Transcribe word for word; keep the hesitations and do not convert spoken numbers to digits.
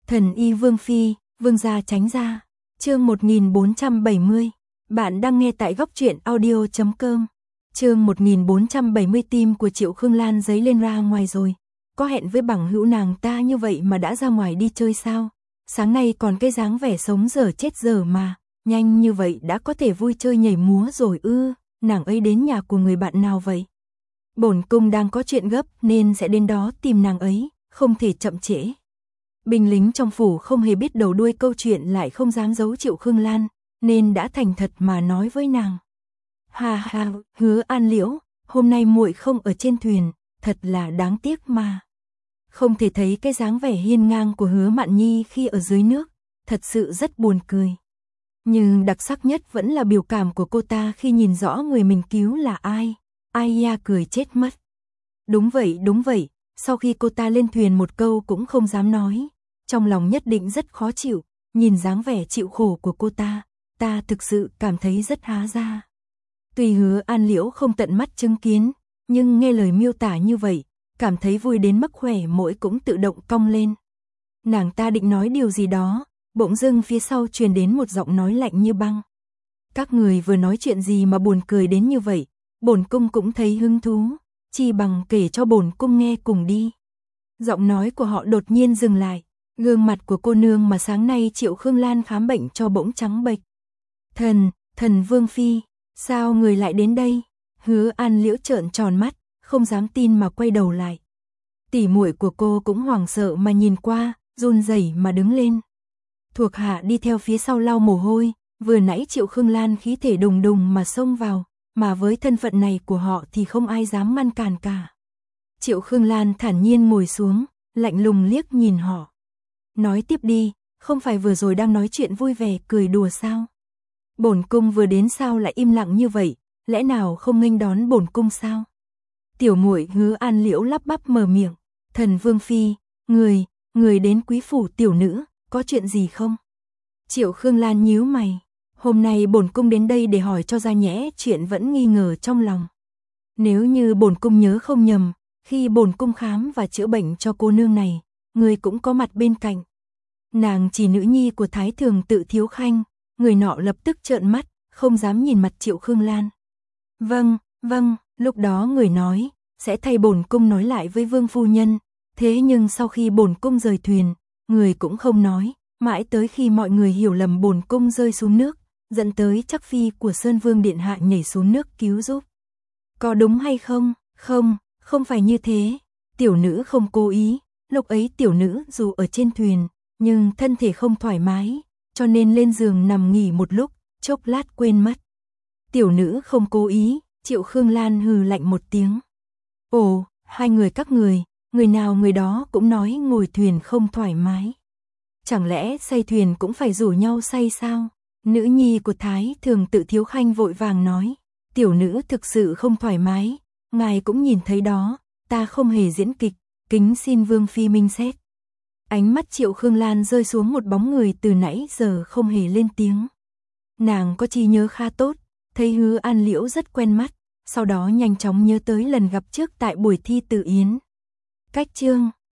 Thần y Vương Phi, Vương gia tránh ra. Chương một nghìn bốn trăm bảy mươi. Bạn đang nghe tại góc truyện audio chấm com. Chương một nghìn bốn trăm bảy mươi. Tim của Triệu Khương Lan giấy lên ra ngoài rồi. Có hẹn với bằng hữu nàng ta như vậy mà đã ra ngoài đi chơi sao? Sáng nay còn cái dáng vẻ sống dở chết dở mà, nhanh như vậy đã có thể vui chơi nhảy múa rồi ư? Nàng ấy đến nhà của người bạn nào vậy? Bổn cung đang có chuyện gấp nên sẽ đến đó tìm nàng ấy, không thể chậm trễ. Binh lính trong phủ không hề biết đầu đuôi câu chuyện, lại không dám giấu Triệu Khương Lan, nên đã thành thật mà nói với nàng. Ha ha, Hứa An Liễu, hôm nay muội không ở trên thuyền, thật là đáng tiếc mà. Không thể thấy cái dáng vẻ hiên ngang của Hứa Mạn Nhi khi ở dưới nước, thật sự rất buồn cười. Nhưng đặc sắc nhất vẫn là biểu cảm của cô ta khi nhìn rõ người mình cứu là ai. Ai da cười chết mất. Đúng vậy, đúng vậy, sau khi cô ta lên thuyền một câu cũng không dám nói. Trong lòng nhất định rất khó chịu, nhìn dáng vẻ chịu khổ của cô ta, ta thực sự cảm thấy rất há ra. Tuy Hứa An Liễu không tận mắt chứng kiến, nhưng nghe lời miêu tả như vậy, cảm thấy vui đến mức khỏe mũi cũng tự động cong lên. Nàng ta định nói điều gì đó, bỗng dưng phía sau truyền đến một giọng nói lạnh như băng. Các người vừa nói chuyện gì mà buồn cười đến như vậy? Bổn cung cũng thấy hứng thú, chi bằng kể cho bổn cung nghe cùng đi. Giọng nói của họ đột nhiên dừng lại, gương mặt của cô nương mà sáng nay Triệu Khương Lan khám bệnh cho bỗng trắng bệch. Thần, thần Vương Phi, sao người lại đến đây? Hứa An Liễu trợn tròn mắt, không dám tin mà quay đầu lại. Tỷ muội của cô cũng hoảng sợ mà nhìn qua, run rẩy mà đứng lên. Thuộc hạ đi theo phía sau lau mồ hôi, vừa nãy Triệu Khương Lan khí thể đùng đùng mà xông vào, mà với thân phận này của họ thì không ai dám ngăn cản cả. Triệu Khương Lan thản nhiên ngồi xuống, lạnh lùng liếc nhìn họ. Nói tiếp đi, không phải vừa rồi đang nói chuyện vui vẻ cười đùa sao? Bổn cung vừa đến sao lại im lặng như vậy, lẽ nào không nghênh đón bổn cung sao? Tiểu muội Hứa An Liễu lắp bắp mở miệng, thần Vương Phi, người, người đến quý phủ tiểu nữ, có chuyện gì không? Triệu Khương Lan nhíu mày, hôm nay bổn cung đến đây để hỏi cho ra nhẽ chuyện vẫn nghi ngờ trong lòng. Nếu như bổn cung nhớ không nhầm, khi bổn cung khám và chữa bệnh cho cô nương này, người cũng có mặt bên cạnh. Nàng chỉ nữ nhi của Thái Thường Tự Thiếu Khanh, người nọ lập tức trợn mắt, không dám nhìn mặt Triệu Khương Lan. Vâng, vâng, lúc đó người nói, sẽ thay bổn cung nói lại với Vương phu nhân, thế nhưng sau khi bổn cung rời thuyền, người cũng không nói, mãi tới khi mọi người hiểu lầm bổn cung rơi xuống nước, dẫn tới chắc phi của Sơn Vương điện hạ nhảy xuống nước cứu giúp. Có đúng hay không? Không, không phải như thế. Tiểu nữ không cố ý, lúc ấy tiểu nữ dù ở trên thuyền, nhưng thân thể không thoải mái, cho nên lên giường nằm nghỉ một lúc, chốc lát quên mất. Tiểu nữ không cố ý, Triệu Khương Lan hừ lạnh một tiếng. Ồ, hai người các người, người nào người đó cũng nói ngồi thuyền không thoải mái. Chẳng lẽ say thuyền cũng phải rủ nhau say sao? Nữ nhi của Thái Thường Tự Thiếu Khanh vội vàng nói, tiểu nữ thực sự không thoải mái, ngài cũng nhìn thấy đó, ta không hề diễn kịch, kính xin Vương Phi minh xét. Ánh mắt Triệu Khương Lan rơi xuống một bóng người từ nãy giờ không hề lên tiếng. Nàng có trí nhớ khá tốt, thấy Hứa An Liễu rất quen mắt, sau đó nhanh chóng nhớ tới lần gặp trước tại buổi thi Tự Yến. Cách chương